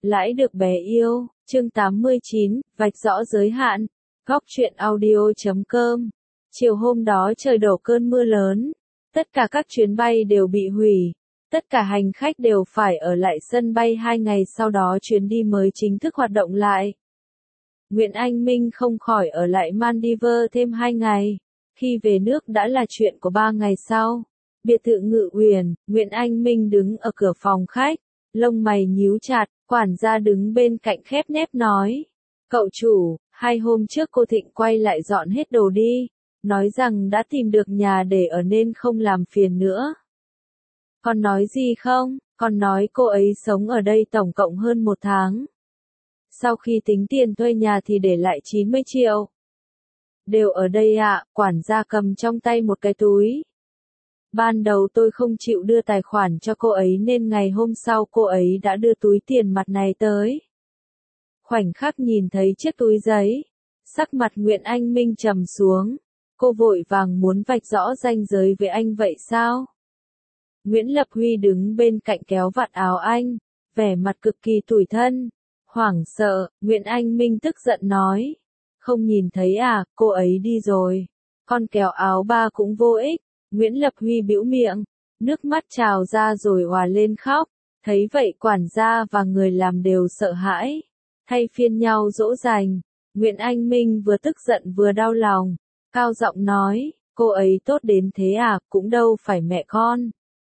Lãi được bé yêu, chương 89, vạch rõ giới hạn, góc truyện audio.com. Chiều hôm đó trời đổ cơn mưa lớn, tất cả các chuyến bay đều bị hủy, tất cả hành khách đều phải ở lại sân bay 2 ngày sau đó chuyến đi mới chính thức hoạt động lại. Nguyễn Anh Minh không khỏi ở lại Maldives thêm 2 ngày, khi về nước đã là chuyện của 3 ngày sau. Biệt thự Ngự Uyển, Nguyễn Anh Minh đứng ở cửa phòng khách, lông mày nhíu chặt, quản gia đứng bên cạnh khép nép nói. Cậu chủ, 2 hôm trước cô Thịnh quay lại dọn hết đồ đi, nói rằng đã tìm được nhà để ở nên không làm phiền nữa. Con nói gì không? Con nói cô ấy sống ở đây tổng cộng hơn 1 tháng. Sau khi tính tiền thuê nhà thì để lại 90 triệu. Đều ở đây ạ, quản gia cầm trong tay một cái túi. Ban đầu tôi không chịu đưa tài khoản cho cô ấy nên ngày hôm sau cô ấy đã đưa túi tiền mặt này tới. Khoảnh khắc nhìn thấy chiếc túi giấy, sắc mặt Nguyễn Anh Minh trầm xuống. Cô vội vàng muốn vạch rõ ranh giới với anh vậy sao? Nguyễn Lập Huy đứng bên cạnh kéo vạt áo anh, vẻ mặt cực kỳ tủi thân. Hoảng sợ, Nguyễn Anh Minh tức giận nói. Không nhìn thấy à, cô ấy đi rồi. Con kéo áo ba cũng vô ích. Nguyễn Lập Huy bĩu miệng, nước mắt trào ra rồi òa lên khóc. Thấy vậy quản gia và người làm đều sợ hãi, thay phiên nhau dỗ dành. Nguyễn Anh Minh vừa tức giận vừa đau lòng, cao giọng nói, cô ấy tốt đến thế à, cũng đâu phải mẹ con.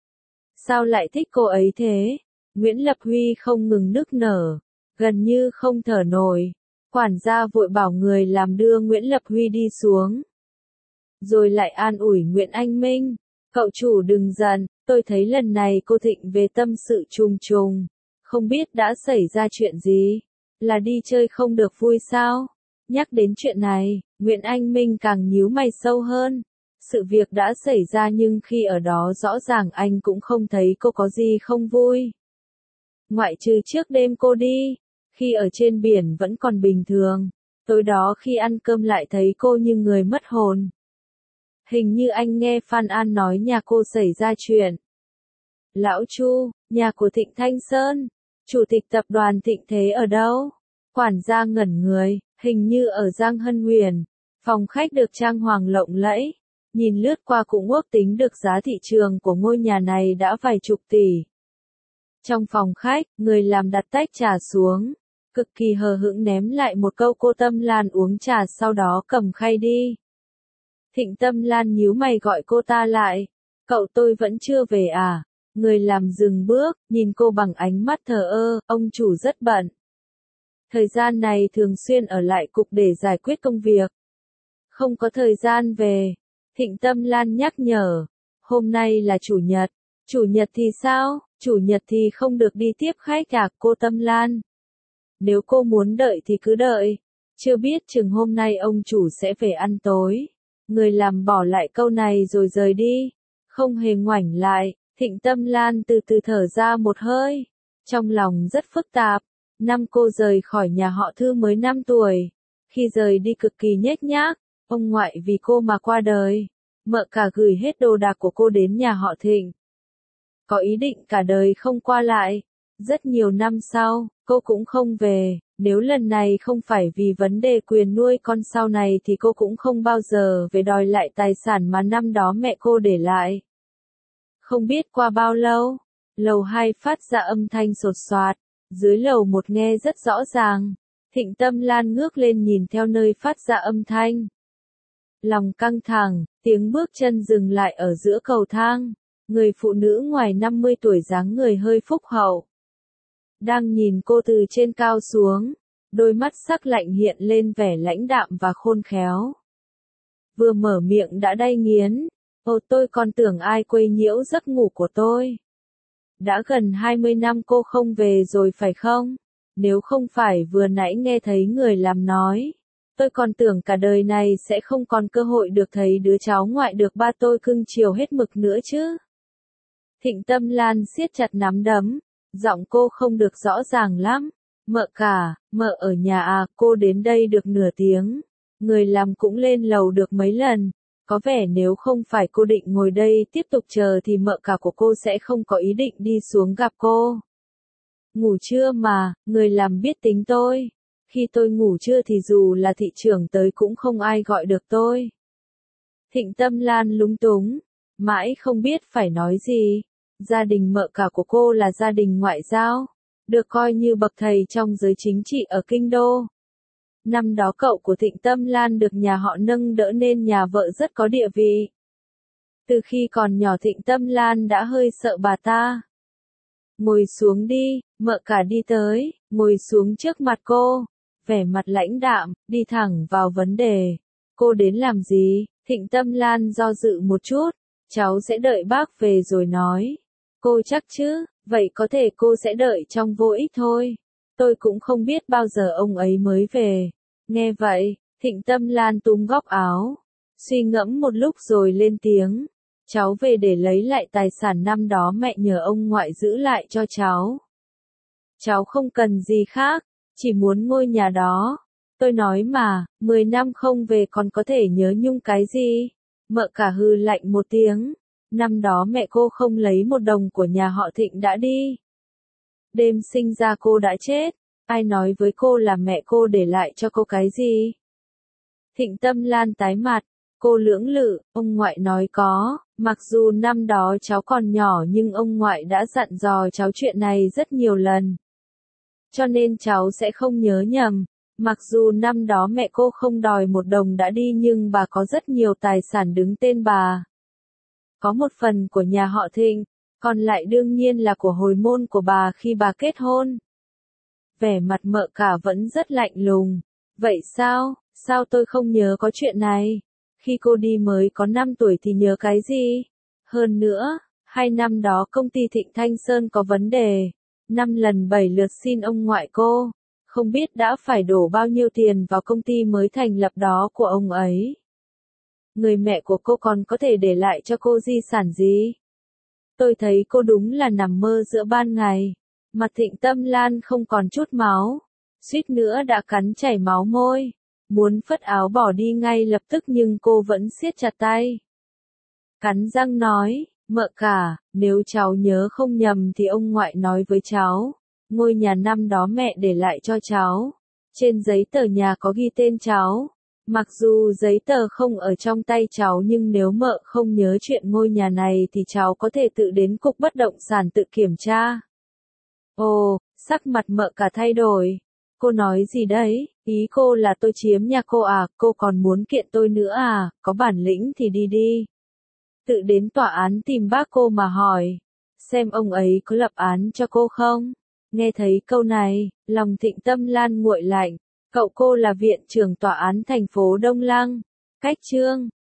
Sao lại thích cô ấy thế? Nguyễn Lập Huy không ngừng nức nở, gần như không thở nổi. Quản gia vội bảo người làm đưa Nguyễn Lập Huy đi xuống. Rồi lại an ủi Nguyễn Anh Minh, cậu chủ đừng giận, tôi thấy lần này cô Thịnh về tâm sự trùng trùng, không biết đã xảy ra chuyện gì, là đi chơi không được vui sao? Nhắc đến chuyện này, Nguyễn Anh Minh càng nhíu mày sâu hơn. Sự việc đã xảy ra nhưng khi ở đó rõ ràng anh cũng không thấy cô có gì không vui. Ngoại trừ trước đêm cô đi, khi ở trên biển vẫn còn bình thường, tối đó khi ăn cơm lại thấy cô như người mất hồn. Hình như anh nghe Phan An nói nhà cô xảy ra chuyện. Lão Chu, nhà của Thịnh Thanh Sơn, chủ tịch tập đoàn Thịnh Thế ở đâu? Quản gia ngẩn người, hình như ở Giang Hân Huyền. Phòng khách được trang hoàng lộng lẫy, nhìn lướt qua cũng ước tính được giá thị trường của ngôi nhà này đã vài chục tỷ. Trong phòng khách, người làm đặt tách trà xuống, cực kỳ hờ hững ném lại một câu cô Tâm Lan uống trà sau đó cầm khay đi. Thịnh Tâm Lan nhíu mày gọi cô ta lại. Cậu tôi vẫn chưa về à? Người làm dừng bước, nhìn cô bằng ánh mắt thờ ơ, ông chủ rất bận. Thời gian này thường xuyên ở lại cục để giải quyết công việc. Không có thời gian về. Thịnh Tâm Lan nhắc nhở. Hôm nay là chủ nhật. Chủ nhật thì sao? Chủ nhật thì không được đi tiếp khách à, cô Tâm Lan? Nếu cô muốn đợi thì cứ đợi. Chưa biết chừng hôm nay ông chủ sẽ về ăn tối. Người làm bỏ lại câu này rồi rời đi, không hề ngoảnh lại. Thịnh Tâm Lan từ từ thở ra một hơi, trong lòng rất phức tạp. Năm cô rời khỏi nhà họ Thư mới 5 tuổi, khi rời đi cực kỳ nhếch nhác, ông ngoại vì cô mà qua đời, mợ cả gửi hết đồ đạc của cô đến nhà họ Thịnh. Có ý định cả đời không qua lại. Rất nhiều năm sau, cô cũng không về. Nếu lần này không phải vì vấn đề quyền nuôi con sau này thì cô cũng không bao giờ về đòi lại tài sản mà năm đó mẹ cô để lại. Không biết qua bao lâu, lầu 2 phát ra âm thanh sột soạt, dưới lầu 1 nghe rất rõ ràng. Thịnh Tâm Lan ngước lên nhìn theo nơi phát ra âm thanh. Lòng căng thẳng, tiếng bước chân dừng lại ở giữa cầu thang. Người phụ nữ ngoài 50 tuổi dáng người hơi phúc hậu, đang nhìn cô từ trên cao xuống, đôi mắt sắc lạnh hiện lên vẻ lãnh đạm và khôn khéo. Vừa mở miệng đã đay nghiến, ồ tôi còn tưởng ai quấy nhiễu giấc ngủ của tôi. Đã gần 20 năm cô không về rồi phải không? Nếu không phải vừa nãy nghe thấy người làm nói, tôi còn tưởng cả đời này sẽ không còn cơ hội được thấy đứa cháu ngoại được ba tôi cưng chiều hết mực nữa chứ. Thịnh Tâm Lan siết chặt nắm đấm. Giọng cô không được rõ ràng lắm. Mợ cả, mợ ở nhà à, cô đến đây được nửa tiếng. Người làm cũng lên lầu được mấy lần. Có vẻ nếu không phải cô định ngồi đây tiếp tục chờ thì mợ cả của cô sẽ không có ý định đi xuống gặp cô. Ngủ trưa mà, người làm biết tính tôi. Khi tôi ngủ trưa thì dù là thị trưởng tới cũng không ai gọi được tôi. Thịnh Tâm Lan lúng túng, mãi không biết phải nói gì. Gia đình mợ cả của cô là gia đình ngoại giao, được coi như bậc thầy trong giới chính trị ở Kinh Đô. Năm đó cậu của Thịnh Tâm Lan được nhà họ nâng đỡ nên nhà vợ rất có địa vị. Từ khi còn nhỏ Thịnh Tâm Lan đã hơi sợ bà ta. Ngồi xuống đi, mợ cả đi tới, ngồi xuống trước mặt cô, vẻ mặt lãnh đạm, đi thẳng vào vấn đề. Cô đến làm gì? Thịnh Tâm Lan do dự một chút, cháu sẽ đợi bác về rồi nói. Cô chắc chứ, vậy có thể cô sẽ đợi trong vô ích thôi. Tôi cũng không biết bao giờ ông ấy mới về. Nghe vậy, Thịnh Tâm Lan túm góc áo, suy ngẫm một lúc rồi lên tiếng. Cháu về để lấy lại tài sản năm đó mẹ nhờ ông ngoại giữ lại cho cháu. Cháu không cần gì khác, chỉ muốn ngôi nhà đó. Tôi nói mà, 10 năm không về còn có thể nhớ nhung cái gì? Mợ cả hừ lạnh một tiếng. Năm đó mẹ cô không lấy một đồng của nhà họ Thịnh đã đi. Đêm sinh ra cô đã chết. Ai nói với cô là mẹ cô để lại cho cô cái gì? Thịnh Tâm Lan tái mặt. Cô lưỡng lự, ông ngoại nói có, mặc dù năm đó cháu còn nhỏ nhưng ông ngoại đã dặn dò cháu chuyện này rất nhiều lần. Cho nên cháu sẽ không nhớ nhầm. Mặc dù năm đó mẹ cô không đòi một đồng đã đi nhưng bà có rất nhiều tài sản đứng tên bà. Có một phần của nhà họ Thịnh, còn lại đương nhiên là của hồi môn của bà khi bà kết hôn. Vẻ mặt mợ cả vẫn rất lạnh lùng. Vậy sao, sao tôi không nhớ có chuyện này? Khi cô đi mới có 5 tuổi thì nhớ cái gì? Hơn nữa, 2 năm đó công ty Thịnh Thanh Sơn có vấn đề. 5 lần 7 lượt xin ông ngoại cô. Không biết đã phải đổ bao nhiêu tiền vào công ty mới thành lập đó của ông ấy. Người mẹ của cô còn có thể để lại cho cô di sản gì? Tôi thấy cô đúng là nằm mơ giữa ban ngày. Mặt Thịnh Tâm Lan không còn chút máu. Suýt nữa đã cắn chảy máu môi. Muốn phất áo bỏ đi ngay lập tức nhưng cô vẫn siết chặt tay. Cắn răng nói, mợ cả, nếu cháu nhớ không nhầm thì ông ngoại nói với cháu. Ngôi nhà năm đó mẹ để lại cho cháu. Trên giấy tờ nhà có ghi tên cháu. Mặc dù giấy tờ không ở trong tay cháu nhưng nếu mợ không nhớ chuyện ngôi nhà này thì cháu có thể tự đến cục bất động sản tự kiểm tra. Ồ, sắc mặt mợ cả thay đổi. Cô nói gì đấy? Ý cô là tôi chiếm nhà cô à? Cô còn muốn kiện tôi nữa à? Có bản lĩnh thì đi đi. Tự đến tòa án tìm bác cô mà hỏi. Xem ông ấy có lập án cho cô không? Nghe thấy câu này, lòng Thịnh Tâm Lan nguội lạnh. Cậu cô là viện trưởng tòa án thành phố Đông Lăng. Cách chương